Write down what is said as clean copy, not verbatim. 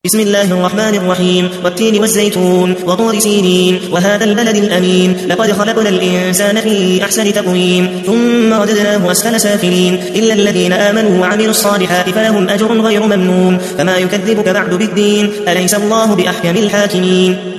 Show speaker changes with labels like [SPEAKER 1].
[SPEAKER 1] بسم الله الرحمن الرحيم والتين والزيتون وطور سينين وهذا البلد الأمين لقد خلقنا الإنسان في أحسن تقويم ثم رددناه أسفل سافلين إلا الذين آمنوا وعملوا الصالحات فلهم أجر غير ممنون فما يكذبك بعد بالدين أليس الله بأحكم الحاكمين